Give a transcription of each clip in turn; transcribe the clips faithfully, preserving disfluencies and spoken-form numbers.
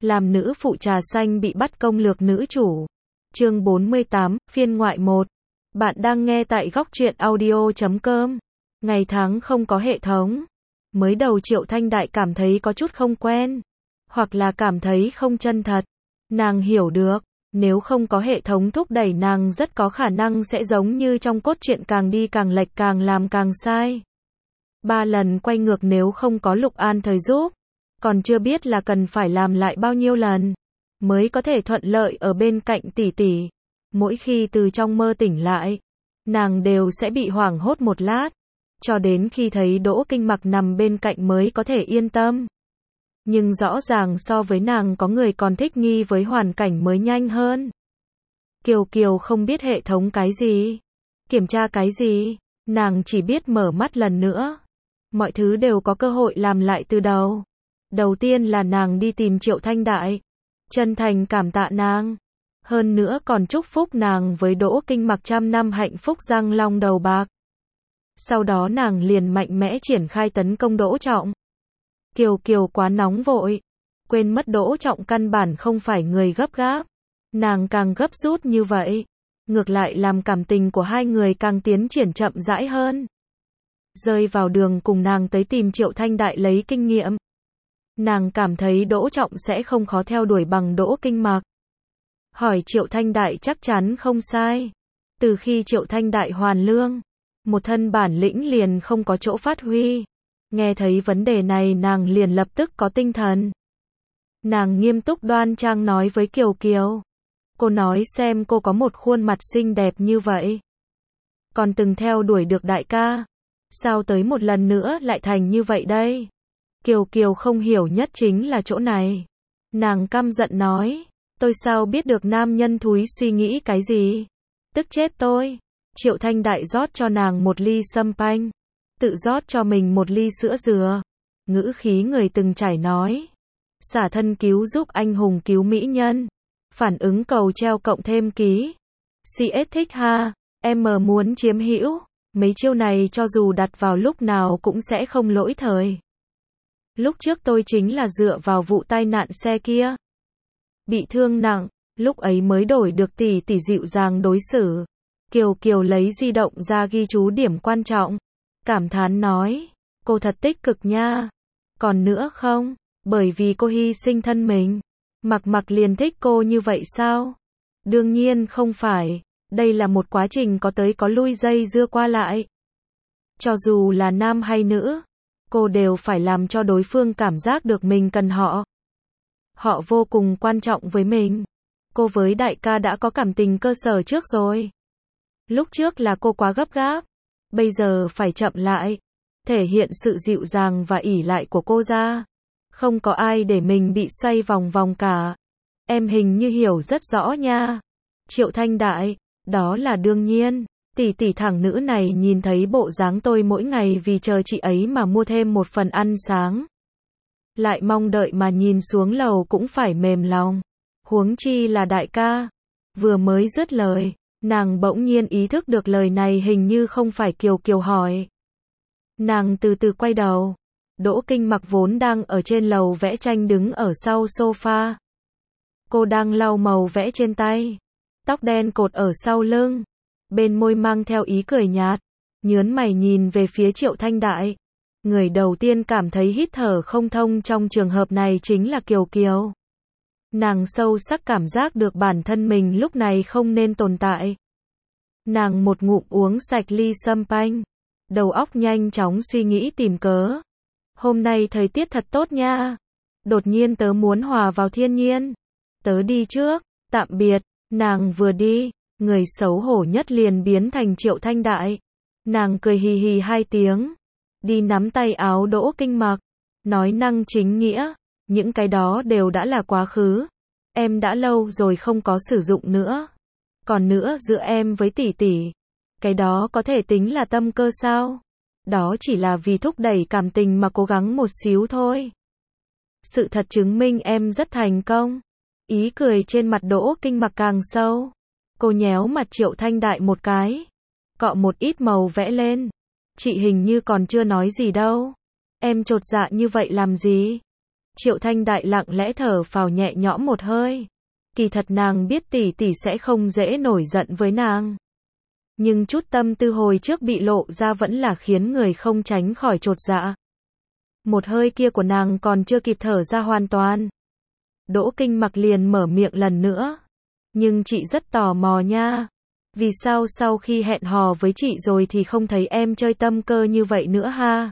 Làm nữ phụ trà xanh bị bắt công lược nữ chủ. Chương bốn mươi tám, phiên ngoại một. Bạn đang nghe tại góc truyện audio chấm com. Ngày tháng không có hệ thống. Mới đầu Triệu Thanh Đại cảm thấy có chút không quen, hoặc là cảm thấy không chân thật. Nàng hiểu được, nếu không có hệ thống thúc đẩy nàng rất có khả năng sẽ giống như trong cốt truyện càng đi càng lệch càng làm càng sai. Ba lần quay ngược nếu không có Lục An thời giúp, còn chưa biết là cần phải làm lại bao nhiêu lần mới có thể thuận lợi ở bên cạnh tỷ tỷ. Mỗi khi từ trong mơ tỉnh lại, nàng đều sẽ bị hoảng hốt một lát, cho đến khi thấy Đỗ Kinh Mặc nằm bên cạnh mới có thể yên tâm. Nhưng rõ ràng so với nàng có người còn thích nghi với hoàn cảnh mới nhanh hơn. Kiều Kiều không biết hệ thống cái gì, kiểm tra cái gì, nàng chỉ biết mở mắt lần nữa. Mọi thứ đều có cơ hội làm lại từ đầu. Đầu tiên là nàng đi tìm Triệu Thanh Đại, chân thành cảm tạ nàng, hơn nữa còn chúc phúc nàng với Đỗ Kinh Mặc trăm năm hạnh phúc răng long đầu bạc. Sau đó nàng liền mạnh mẽ triển khai tấn công Đỗ Trọng. Kiều Kiều quá nóng vội, quên mất Đỗ Trọng căn bản không phải người gấp gáp. Nàng càng gấp rút như vậy, ngược lại làm cảm tình của hai người càng tiến triển chậm rãi hơn. Rơi vào đường cùng nàng tới tìm Triệu Thanh Đại lấy kinh nghiệm. Nàng cảm thấy Đỗ Trọng sẽ không khó theo đuổi bằng Đỗ Kinh Mặc. Hỏi Triệu Thanh Đại chắc chắn không sai. Từ khi Triệu Thanh Đại hoàn lương, một thân bản lĩnh liền không có chỗ phát huy. Nghe thấy vấn đề này nàng liền lập tức có tinh thần. Nàng nghiêm túc đoan trang nói với Kiều Kiều. Cô nói xem cô có một khuôn mặt xinh đẹp như vậy, còn từng theo đuổi được đại ca, sao tới một lần nữa lại thành như vậy đây? Kiều Kiều không hiểu nhất chính là chỗ này. Nàng căm giận nói, tôi sao biết được nam nhân thúi suy nghĩ cái gì? Tức chết tôi. Triệu Thanh Đại rót cho nàng một ly sâm panh, tự rót cho mình một ly sữa dừa. Ngữ khí người từng trải nói, xả thân cứu giúp anh hùng cứu mỹ nhân. Phản ứng cầu treo cộng thêm ký. xê ét thích ha, em muốn chiếm hữu. Mấy chiêu này cho dù đặt vào lúc nào cũng sẽ không lỗi thời. Lúc trước tôi chính là dựa vào vụ tai nạn xe kia, bị thương nặng, lúc ấy mới đổi được tỷ tỷ dịu dàng đối xử. Kiều Kiều lấy di động ra ghi chú điểm quan trọng, cảm thán nói, cô thật tích cực nha. Còn nữa không, bởi vì cô hy sinh thân mình, Mặc Mặc liền thích cô như vậy sao? Đương nhiên không phải, đây là một quá trình có tới có lui dây dưa qua lại. Cho dù là nam hay nữ, cô đều phải làm cho đối phương cảm giác được mình cần họ. Họ vô cùng quan trọng với mình. Cô với đại ca đã có cảm tình cơ sở trước rồi. Lúc trước là cô quá gấp gáp, bây giờ phải chậm lại, thể hiện sự dịu dàng và ỷ lại của cô ra. Không có ai để mình bị xoay vòng vòng cả. Em hình như hiểu rất rõ nha. Triệu Thanh Đại, đó là đương nhiên. Tỷ tỷ thằng nữ này nhìn thấy bộ dáng tôi mỗi ngày vì chờ chị ấy mà mua thêm một phần ăn sáng. Lại mong đợi mà nhìn xuống lầu cũng phải mềm lòng. Huống chi là đại ca. Vừa mới dứt lời, nàng bỗng nhiên ý thức được lời này hình như không phải Kiều Kiều hỏi. Nàng từ từ quay đầu. Đỗ Kinh Mặc vốn đang ở trên lầu vẽ tranh đứng ở sau sofa. Cô đang lau màu vẽ trên tay. Tóc đen cột ở sau lưng. Bên môi mang theo ý cười nhạt. Nhớn mày nhìn về phía Triệu Thanh Đại. Người đầu tiên cảm thấy hít thở không thông trong trường hợp này chính là Kiều Kiều. Nàng sâu sắc cảm giác được bản thân mình lúc này không nên tồn tại. Nàng một ngụm uống sạch ly sâm panh. Đầu óc nhanh chóng suy nghĩ tìm cớ. Hôm nay thời tiết thật tốt nha. Đột nhiên tớ muốn hòa vào thiên nhiên. Tớ đi trước, tạm biệt. Nàng vừa đi, người xấu hổ nhất liền biến thành Triệu Thanh Đại. Nàng cười hì hì hai tiếng, đi nắm tay áo Đỗ Kinh Mặc, nói năng chính nghĩa, những cái đó đều đã là quá khứ. Em đã lâu rồi không có sử dụng nữa. Còn nữa giữa em với tỷ tỷ, cái đó có thể tính là tâm cơ sao? Đó chỉ là vì thúc đẩy cảm tình mà cố gắng một xíu thôi. Sự thật chứng minh em rất thành công. Ý cười trên mặt Đỗ Kinh Mặc càng sâu. Cô nhéo mặt Triệu Thanh Đại một cái, cọ một ít màu vẽ lên. Chị hình như còn chưa nói gì đâu. Em chột dạ như vậy làm gì? Triệu Thanh Đại lặng lẽ thở phào nhẹ nhõm một hơi. Kỳ thật nàng biết tỷ tỷ sẽ không dễ nổi giận với nàng. Nhưng chút tâm tư hồi trước bị lộ ra vẫn là khiến người không tránh khỏi chột dạ. Một hơi kia của nàng còn chưa kịp thở ra hoàn toàn. Đỗ Kinh Mặc liền mở miệng lần nữa. Nhưng chị rất tò mò nha. Vì sao sau khi hẹn hò với chị rồi thì không thấy em chơi tâm cơ như vậy nữa ha?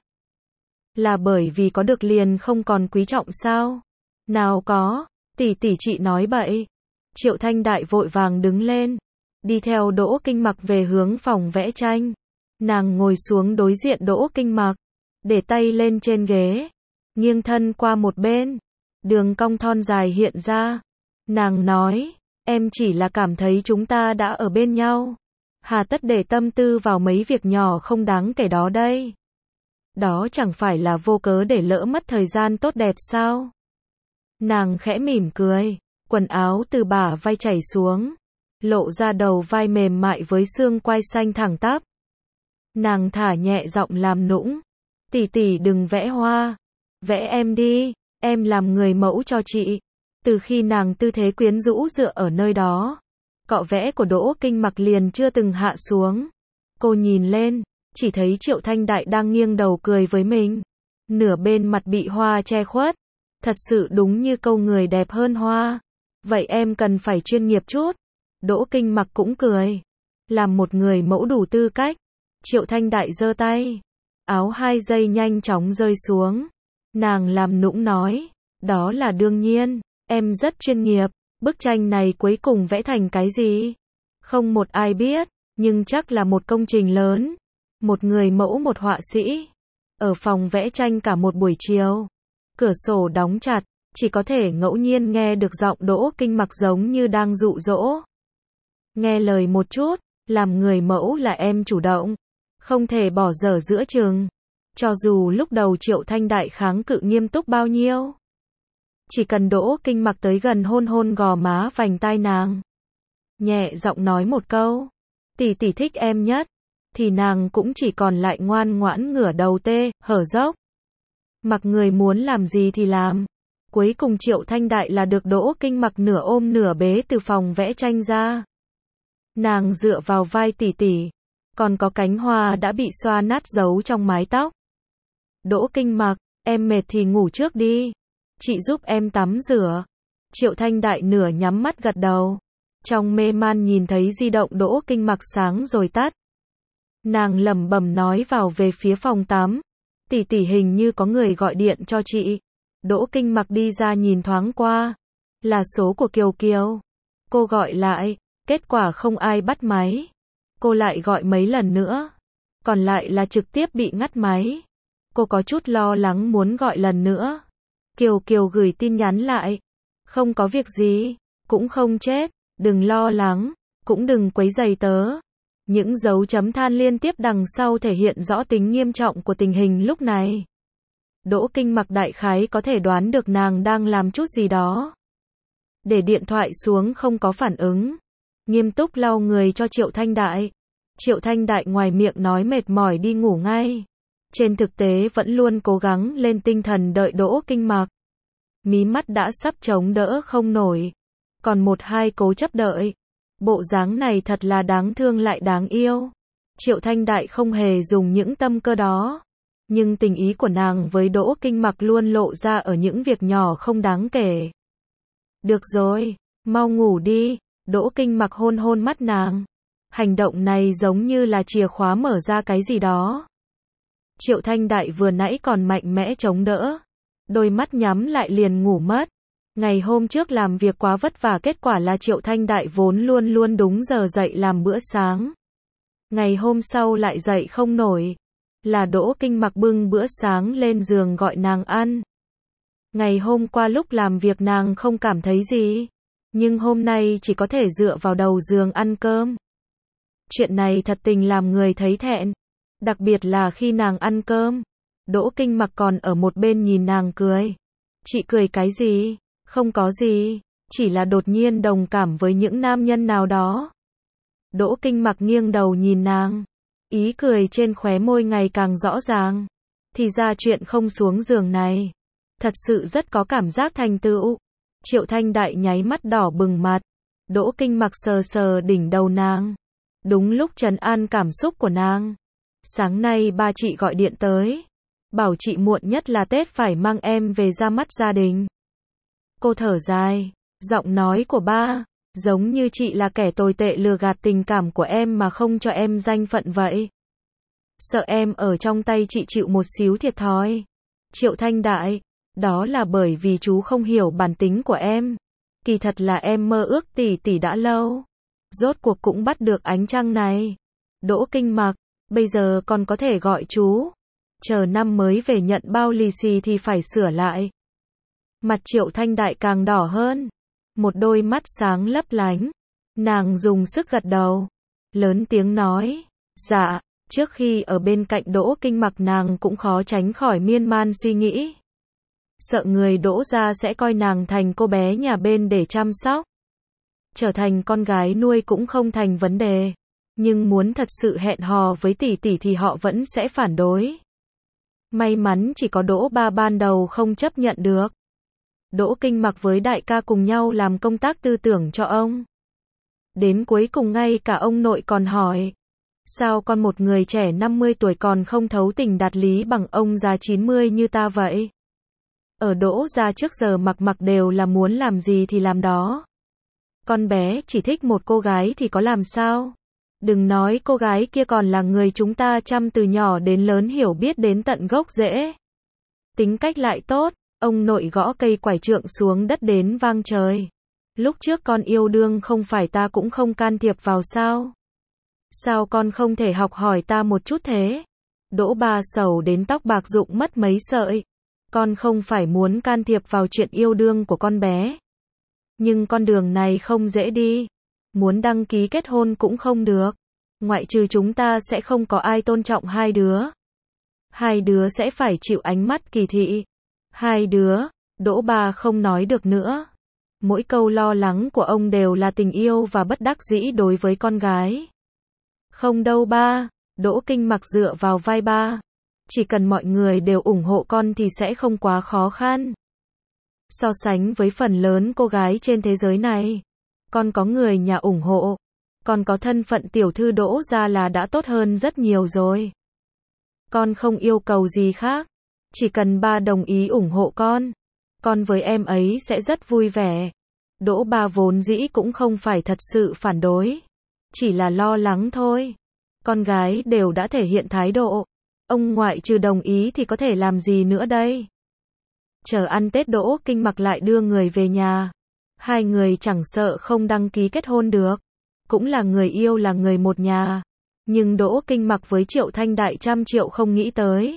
Là bởi vì có được liền không còn quý trọng sao? Nào có, tỷ tỷ chị nói bậy. Triệu Thanh Đại vội vàng đứng lên, đi theo Đỗ Kinh Mặc về hướng phòng vẽ tranh. Nàng ngồi xuống đối diện Đỗ Kinh Mặc, để tay lên trên ghế, nghiêng thân qua một bên, đường cong thon dài hiện ra. Nàng nói, em chỉ là cảm thấy chúng ta đã ở bên nhau. Hà tất để tâm tư vào mấy việc nhỏ không đáng kể đó đây. Đó chẳng phải là vô cớ để lỡ mất thời gian tốt đẹp sao? Nàng khẽ mỉm cười, quần áo từ bả vai chảy xuống, lộ ra đầu vai mềm mại với xương quai xanh thẳng tắp. Nàng thả nhẹ giọng làm nũng, tỷ tỷ đừng vẽ hoa, vẽ em đi, em làm người mẫu cho chị. Từ khi nàng tư thế quyến rũ dựa ở nơi đó, cọ vẽ của Đỗ Kinh Mặc liền chưa từng hạ xuống. Cô nhìn lên, chỉ thấy Triệu Thanh Đại đang nghiêng đầu cười với mình, nửa bên mặt bị hoa che khuất. Thật sự đúng như câu người đẹp hơn hoa. Vậy em cần phải chuyên nghiệp chút. Đỗ Kinh Mặc cũng cười. Làm một người mẫu đủ tư cách. Triệu Thanh Đại giơ tay. Áo hai giây nhanh chóng rơi xuống. Nàng làm nũng nói. Đó là đương nhiên. Em rất chuyên nghiệp. Bức tranh này cuối cùng vẽ thành cái gì? Không một ai biết. Nhưng chắc là một công trình lớn. Một người mẫu một họa sĩ. Ở phòng vẽ tranh cả một buổi chiều. Cửa sổ đóng chặt, chỉ có thể ngẫu nhiên nghe được giọng Đỗ Kinh Mặc giống như đang dụ dỗ. Nghe lời một chút, làm người mẫu là em chủ động, không thể bỏ dở giữa chừng. Cho dù lúc đầu Triệu Thanh Đại kháng cự nghiêm túc bao nhiêu. Chỉ cần Đỗ Kinh Mặc tới gần hôn hôn gò má vành tai nàng. Nhẹ giọng nói một câu, tỷ tỷ thích em nhất, thì nàng cũng chỉ còn lại ngoan ngoãn ngửa đầu tê, hở dốc. Mặc người muốn làm gì thì làm. Cuối cùng Triệu Thanh Đại là được Đỗ Kinh Mặc nửa ôm nửa bế từ phòng vẽ tranh ra. Nàng dựa vào vai tỷ tỷ, còn có cánh hoa đã bị xoa nát giấu trong mái tóc. Đỗ Kinh Mặc, em mệt thì ngủ trước đi. Chị giúp em tắm rửa. Triệu Thanh Đại nửa nhắm mắt gật đầu. Trong mê man nhìn thấy di động Đỗ Kinh Mặc sáng rồi tắt. Nàng lẩm bẩm nói vào về phía phòng tắm. Tỷ tỷ hình như có người gọi điện cho chị. Đỗ Kinh Mặc đi ra nhìn thoáng qua. Là số của Kiều Kiều. Cô gọi lại, kết quả không ai bắt máy. Cô lại gọi mấy lần nữa. Còn lại là trực tiếp bị ngắt máy. Cô có chút lo lắng muốn gọi lần nữa. Kiều Kiều gửi tin nhắn lại. Không có việc gì, cũng không chết, đừng lo lắng, cũng đừng quấy rầy tớ. Những dấu chấm than liên tiếp đằng sau thể hiện rõ tính nghiêm trọng của tình hình lúc này. Đỗ Kinh Mặc đại khái có thể đoán được nàng đang làm chút gì đó. Để điện thoại xuống không có phản ứng. Nghiêm túc lau người cho Triệu Thanh Đại. Triệu Thanh Đại ngoài miệng nói mệt mỏi đi ngủ ngay. Trên thực tế vẫn luôn cố gắng lên tinh thần đợi Đỗ Kinh Mặc. Mí mắt đã sắp chống đỡ không nổi. Còn một hai cố chấp đợi. Bộ dáng này thật là đáng thương lại đáng yêu. Triệu Thanh Đại không hề dùng những tâm cơ đó. Nhưng tình ý của nàng với Đỗ Kinh Mặc luôn lộ ra ở những việc nhỏ không đáng kể. Được rồi, mau ngủ đi. Đỗ Kinh Mặc hôn hôn mắt nàng. Hành động này giống như là chìa khóa mở ra cái gì đó. Triệu Thanh Đại vừa nãy còn mạnh mẽ chống đỡ. Đôi mắt nhắm lại liền ngủ mất. Ngày hôm trước làm việc quá vất vả, kết quả là Triệu Thanh Đại vốn luôn luôn đúng giờ dậy làm bữa sáng. Ngày hôm sau lại dậy không nổi. Là Đỗ Kinh Mặc bưng bữa sáng lên giường gọi nàng ăn. Ngày hôm qua lúc làm việc nàng không cảm thấy gì. Nhưng hôm nay chỉ có thể dựa vào đầu giường ăn cơm. Chuyện này thật tình làm người thấy thẹn. Đặc biệt là khi nàng ăn cơm. Đỗ Kinh Mặc còn ở một bên nhìn nàng cười. Chị cười cái gì? Không có gì. Chỉ là đột nhiên đồng cảm với những nam nhân nào đó. Đỗ Kinh Mặc nghiêng đầu nhìn nàng. Ý cười trên khóe môi ngày càng rõ ràng. Thì ra chuyện không xuống giường này. Thật sự rất có cảm giác thành tựu. Triệu Thanh Đại nháy mắt đỏ bừng mặt. Đỗ Kinh Mặc sờ sờ đỉnh đầu nàng. Đúng lúc trấn an cảm xúc của nàng. Sáng nay ba chị gọi điện tới. Bảo chị muộn nhất là Tết phải mang em về ra mắt gia đình. Cô thở dài. Giọng nói của ba, giống như chị là kẻ tồi tệ lừa gạt tình cảm của em mà không cho em danh phận vậy. Sợ em ở trong tay chị chịu một xíu thiệt thòi. Triệu Thanh Đại, đó là bởi vì chú không hiểu bản tính của em. Kỳ thật là em mơ ước tỷ tỷ đã lâu. Rốt cuộc cũng bắt được ánh trăng này. Đỗ Kinh Mặc, bây giờ còn có thể gọi chú. Chờ năm mới về nhận bao lì xì thì phải sửa lại. Mặt Triệu Thanh Đại càng đỏ hơn. Một đôi mắt sáng lấp lánh. Nàng dùng sức gật đầu. Lớn tiếng nói. Dạ, trước khi ở bên cạnh Đỗ Kinh Mặc nàng cũng khó tránh khỏi miên man suy nghĩ. Sợ người Đỗ gia sẽ coi nàng thành cô bé nhà bên để chăm sóc. Trở thành con gái nuôi cũng không thành vấn đề. Nhưng muốn thật sự hẹn hò với tỷ tỷ thì họ vẫn sẽ phản đối. May mắn chỉ có Đỗ ba ban đầu không chấp nhận được. Đỗ Kinh Mặc với đại ca cùng nhau làm công tác tư tưởng cho ông. Đến cuối cùng ngay cả ông nội còn hỏi. Sao con một người trẻ năm mươi tuổi còn không thấu tình đạt lý bằng ông già chín mươi như ta vậy? Ở Đỗ gia trước giờ mặc mặc đều là muốn làm gì thì làm đó. Con bé chỉ thích một cô gái thì có làm sao? Đừng nói cô gái kia còn là người chúng ta chăm từ nhỏ đến lớn hiểu biết đến tận gốc rễ. Tính cách lại tốt, ông nội gõ cây quải trượng xuống đất đến vang trời. Lúc trước con yêu đương không phải ta cũng không can thiệp vào sao? Sao con không thể học hỏi ta một chút thế? Đỗ ba sầu đến tóc bạc rụng mất mấy sợi. Con không phải muốn can thiệp vào chuyện yêu đương của con bé. Nhưng con đường này không dễ đi. Muốn đăng ký kết hôn cũng không được. Ngoại trừ chúng ta sẽ không có ai tôn trọng hai đứa. Hai đứa sẽ phải chịu ánh mắt kỳ thị. Hai đứa, Đỗ ba không nói được nữa. Mỗi câu lo lắng của ông đều là tình yêu và bất đắc dĩ đối với con gái. Không đâu ba, Đỗ Kinh Mặc dựa vào vai ba. Chỉ cần mọi người đều ủng hộ con thì sẽ không quá khó khăn. So sánh với phần lớn cô gái trên thế giới này, con có người nhà ủng hộ, con có thân phận tiểu thư Đỗ gia là đã tốt hơn rất nhiều rồi. Con không yêu cầu gì khác, chỉ cần ba đồng ý ủng hộ con, con với em ấy sẽ rất vui vẻ. Đỗ ba vốn dĩ cũng không phải thật sự phản đối, chỉ là lo lắng thôi. Con gái đều đã thể hiện thái độ, ông ngoại trừ đồng ý thì có thể làm gì nữa đây? Chờ ăn Tết Đỗ Kinh Mặc lại đưa người về nhà. Hai người chẳng sợ không đăng ký kết hôn được. Cũng là người yêu là người một nhà. Nhưng Đỗ Kinh Mặc với Triệu Thanh Đại trăm triệu không nghĩ tới.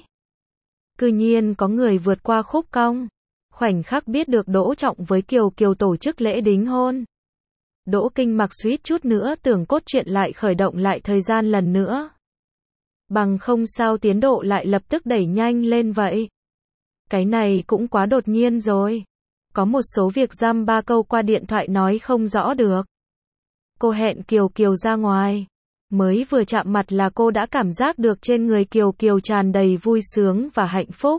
Cư nhiên có người vượt qua khúc cong. Khoảnh khắc biết được Đỗ Trọng với Kiều Kiều tổ chức lễ đính hôn. Đỗ Kinh Mặc suýt chút nữa tưởng cốt truyện lại khởi động lại thời gian lần nữa. Bằng không sao tiến độ lại lập tức đẩy nhanh lên vậy. Cái này cũng quá đột nhiên rồi. Có một số việc dăm ba câu qua điện thoại nói không rõ được. Cô hẹn Kiều Kiều ra ngoài. Mới vừa chạm mặt là cô đã cảm giác được trên người Kiều Kiều tràn đầy vui sướng và hạnh phúc.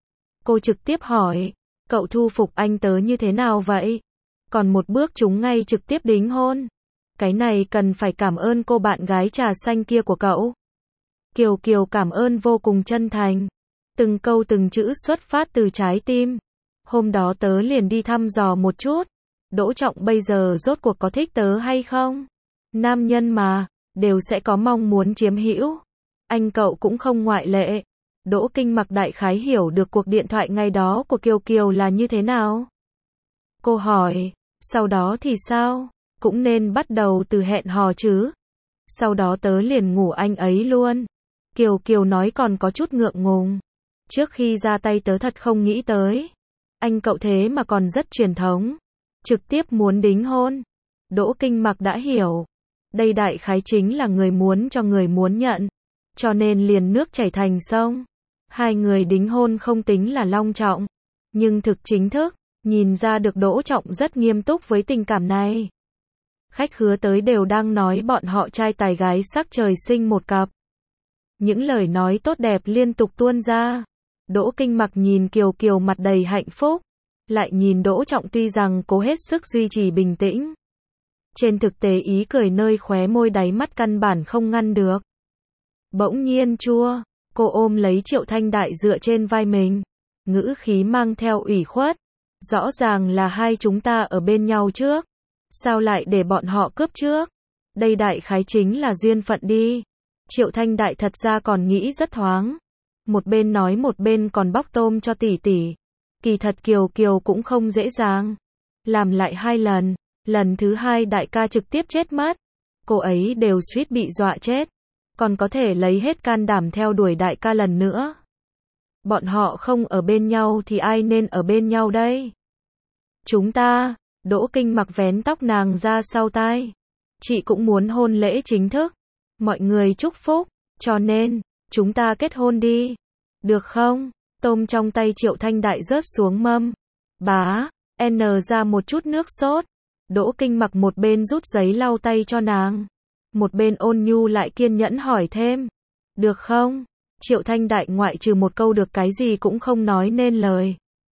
Cô trực tiếp hỏi, cậu thu phục anh tớ như thế nào vậy? Còn một bước chúng ngay trực tiếp đính hôn. Cái này cần phải cảm ơn cô bạn gái trà xanh kia của cậu. Kiều Kiều cảm ơn vô cùng chân thành. Từng câu từng chữ xuất phát từ trái tim. Hôm đó tớ liền đi thăm dò một chút. Đỗ Trọng bây giờ rốt cuộc có thích tớ hay không? Nam nhân mà, đều sẽ có mong muốn chiếm hữu. Anh cậu cũng không ngoại lệ. Đỗ Kinh Mặc đại khái hiểu được cuộc điện thoại ngày đó của Kiều Kiều là như thế nào. Cô hỏi, sau đó thì sao? Cũng nên bắt đầu từ hẹn hò chứ. Sau đó tớ liền ngủ anh ấy luôn. Kiều Kiều nói còn có chút ngượng ngùng. Trước khi ra tay tớ thật không nghĩ tới. Anh cậu thế mà còn rất truyền thống. Trực tiếp muốn đính hôn. Đỗ Kinh Mặc đã hiểu. Đây đại khái chính là người muốn cho người muốn nhận. Cho nên liền nước chảy thành sông. Hai người đính hôn không tính là long trọng. Nhưng thực chính thức, nhìn ra được Đỗ Trọng rất nghiêm túc với tình cảm này. Khách hứa tới đều đang nói bọn họ trai tài gái sắc trời sinh một cặp. Những lời nói tốt đẹp liên tục tuôn ra. Đỗ Kinh Mặc nhìn Kiều Kiều mặt đầy hạnh phúc, lại nhìn Đỗ Trọng tuy rằng cố hết sức duy trì bình tĩnh. Trên thực tế ý cười nơi khóe môi đáy mắt căn bản không ngăn được. Bỗng nhiên chua, cô ôm lấy Triệu Thanh Đại dựa trên vai mình, ngữ khí mang theo ủy khuất. Rõ ràng là hai chúng ta ở bên nhau trước, sao lại để bọn họ cướp trước? Đây đại khái chính là duyên phận đi. Triệu Thanh Đại thật ra còn nghĩ rất thoáng. Một bên nói một bên còn bóc tôm cho tỷ tỷ. Kỳ thật Kiều Kiều cũng không dễ dàng. Làm lại hai lần, lần thứ hai đại ca trực tiếp chết mất. Cô ấy đều suýt bị dọa chết. Còn có thể lấy hết can đảm theo đuổi đại ca lần nữa. Bọn họ không ở bên nhau thì ai nên ở bên nhau đây? Chúng ta, Đỗ Kinh Mặc vén tóc nàng ra sau tai. Chị cũng muốn hôn lễ chính thức. Mọi người chúc phúc, cho nên, chúng ta kết hôn đi. Được không? Tôm trong tay Triệu Thanh Đại rớt xuống mâm. Bá, N ra một chút nước sốt. Đỗ Kinh Mặc một bên rút giấy lau tay cho nàng. Một bên ôn nhu lại kiên nhẫn hỏi thêm. Được không? Triệu Thanh Đại ngoại trừ một câu được cái gì cũng không nói nên lời.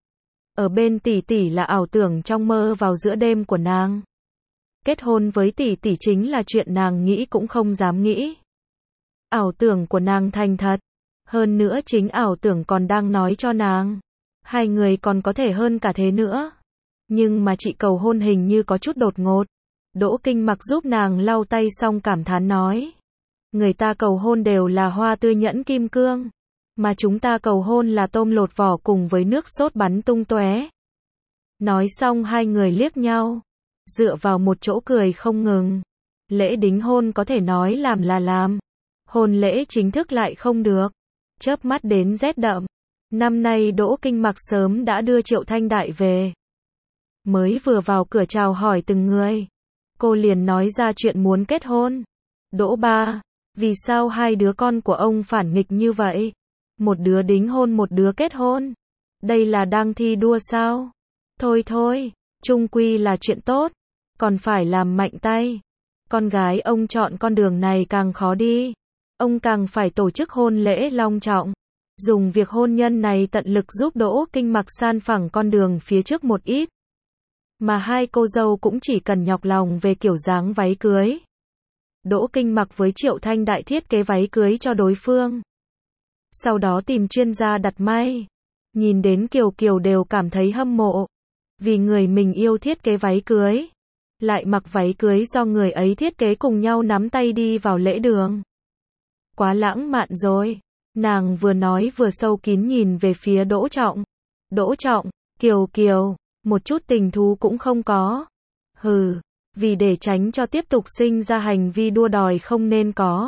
Ở bên tỷ tỷ là ảo tưởng trong mơ vào giữa đêm của nàng. Kết hôn với tỷ tỷ chính là chuyện nàng nghĩ cũng không dám nghĩ. Ảo tưởng của nàng thành thật. Hơn nữa chính ảo tưởng còn đang nói cho nàng. Hai người còn có thể hơn cả thế nữa. Nhưng mà chị cầu hôn hình như có chút đột ngột. Đỗ Kinh Mặc giúp nàng lau tay xong cảm thán nói. Người ta cầu hôn đều là hoa tươi nhẫn kim cương. Mà chúng ta cầu hôn là tôm lột vỏ cùng với nước sốt bắn tung tóe. Nói xong hai người liếc nhau. Dựa vào một chỗ cười không ngừng. Lễ đính hôn có thể nói làm là làm. Hôn lễ chính thức lại không được. Chớp mắt đến rét đậm. Năm nay Đỗ Kinh Mặc sớm đã đưa Triệu Thanh Đại về. Mới vừa vào cửa chào hỏi từng người. Cô liền nói ra chuyện muốn kết hôn. Đỗ ba, vì sao hai đứa con của ông phản nghịch như vậy? Một đứa đính hôn một đứa kết hôn. Đây là đang thi đua sao? Thôi thôi, chung quy là chuyện tốt. Còn phải làm mạnh tay. Con gái ông chọn con đường này càng khó đi. Ông càng phải tổ chức hôn lễ long trọng. Dùng việc hôn nhân này tận lực giúp Đỗ Kinh Mặc san phẳng con đường phía trước một ít. Mà hai cô dâu cũng chỉ cần nhọc lòng về kiểu dáng váy cưới. Đỗ Kinh Mặc với Triệu Thanh Đại thiết kế váy cưới cho đối phương. Sau đó tìm chuyên gia đặt may. Nhìn đến Kiều Kiều đều cảm thấy hâm mộ. Vì người mình yêu thiết kế váy cưới. Lại mặc váy cưới do người ấy thiết kế cùng nhau nắm tay đi vào lễ đường. Quá lãng mạn rồi. Nàng vừa nói vừa sâu kín nhìn về phía Đỗ Trọng. Đỗ Trọng, Kiều Kiều, một chút tình thú cũng không có. Hừ, vì để tránh cho tiếp tục sinh ra hành vi đua đòi không nên có.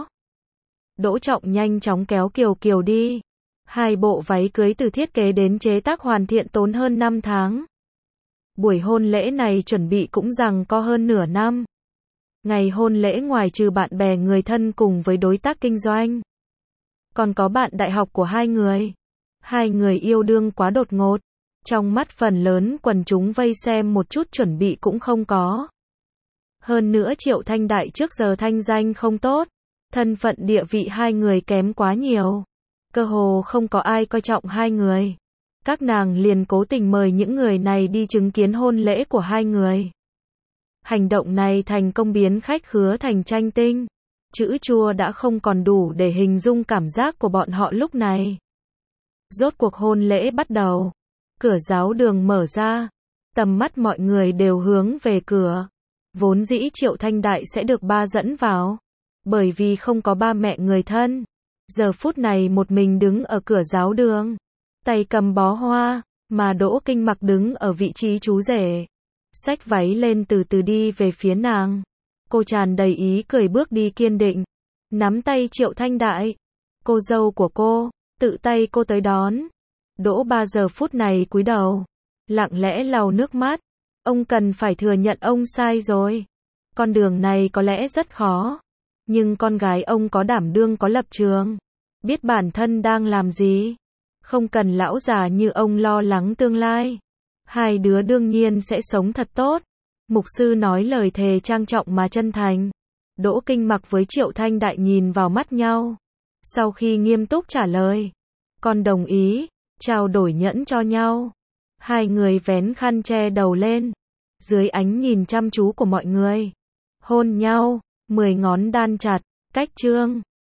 Đỗ Trọng nhanh chóng kéo Kiều Kiều đi. Hai bộ váy cưới từ thiết kế đến chế tác hoàn thiện tốn hơn năm tháng. Buổi hôn lễ này chuẩn bị cũng rằng có hơn nửa năm. Ngày hôn lễ ngoài trừ bạn bè người thân cùng với đối tác kinh doanh. Còn có bạn đại học của hai người. Hai người yêu đương quá đột ngột. Trong mắt phần lớn quần chúng vây xem một chút chuẩn bị cũng không có. Hơn nữa Triệu Thanh Đại trước giờ thanh danh không tốt. Thân phận địa vị hai người kém quá nhiều. Cơ hồ không có ai coi trọng hai người. Các nàng liền cố tình mời những người này đi chứng kiến hôn lễ của hai người. Hành động này thành công biến khách khứa thành tranh tinh. Chữ chua đã không còn đủ để hình dung cảm giác của bọn họ lúc này. Rốt cuộc hôn lễ bắt đầu. Cửa giáo đường mở ra. Tầm mắt mọi người đều hướng về cửa. Vốn dĩ Triệu Thanh Đại sẽ được ba dẫn vào. Bởi vì không có ba mẹ người thân. Giờ phút này một mình đứng ở cửa giáo đường. Tay cầm bó hoa. Mà Đỗ Kinh Mặc đứng ở vị trí chú rể. Xách váy lên từ từ đi về phía nàng. Cô tràn đầy ý cười bước đi kiên định. Nắm tay Triệu Thanh Đại. Cô dâu của cô. Tự tay cô tới đón. Đỗ ba giờ phút này cúi đầu. Lặng lẽ lau nước mắt. Ông cần phải thừa nhận ông sai rồi. Con đường này có lẽ rất khó. Nhưng con gái ông có đảm đương có lập trường. Biết bản thân đang làm gì. Không cần lão già như ông lo lắng tương lai. Hai đứa đương nhiên sẽ sống thật tốt. Mục sư nói lời thề trang trọng mà chân thành. Đỗ Kinh Mặc với Triệu Thanh Đại nhìn vào mắt nhau. Sau khi nghiêm túc trả lời. Con đồng ý. trao đổi nhẫn cho nhau. Hai người vén khăn che đầu lên, dưới ánh nhìn chăm chú của mọi người. Hôn nhau, mười ngón đan chặt, cách chương.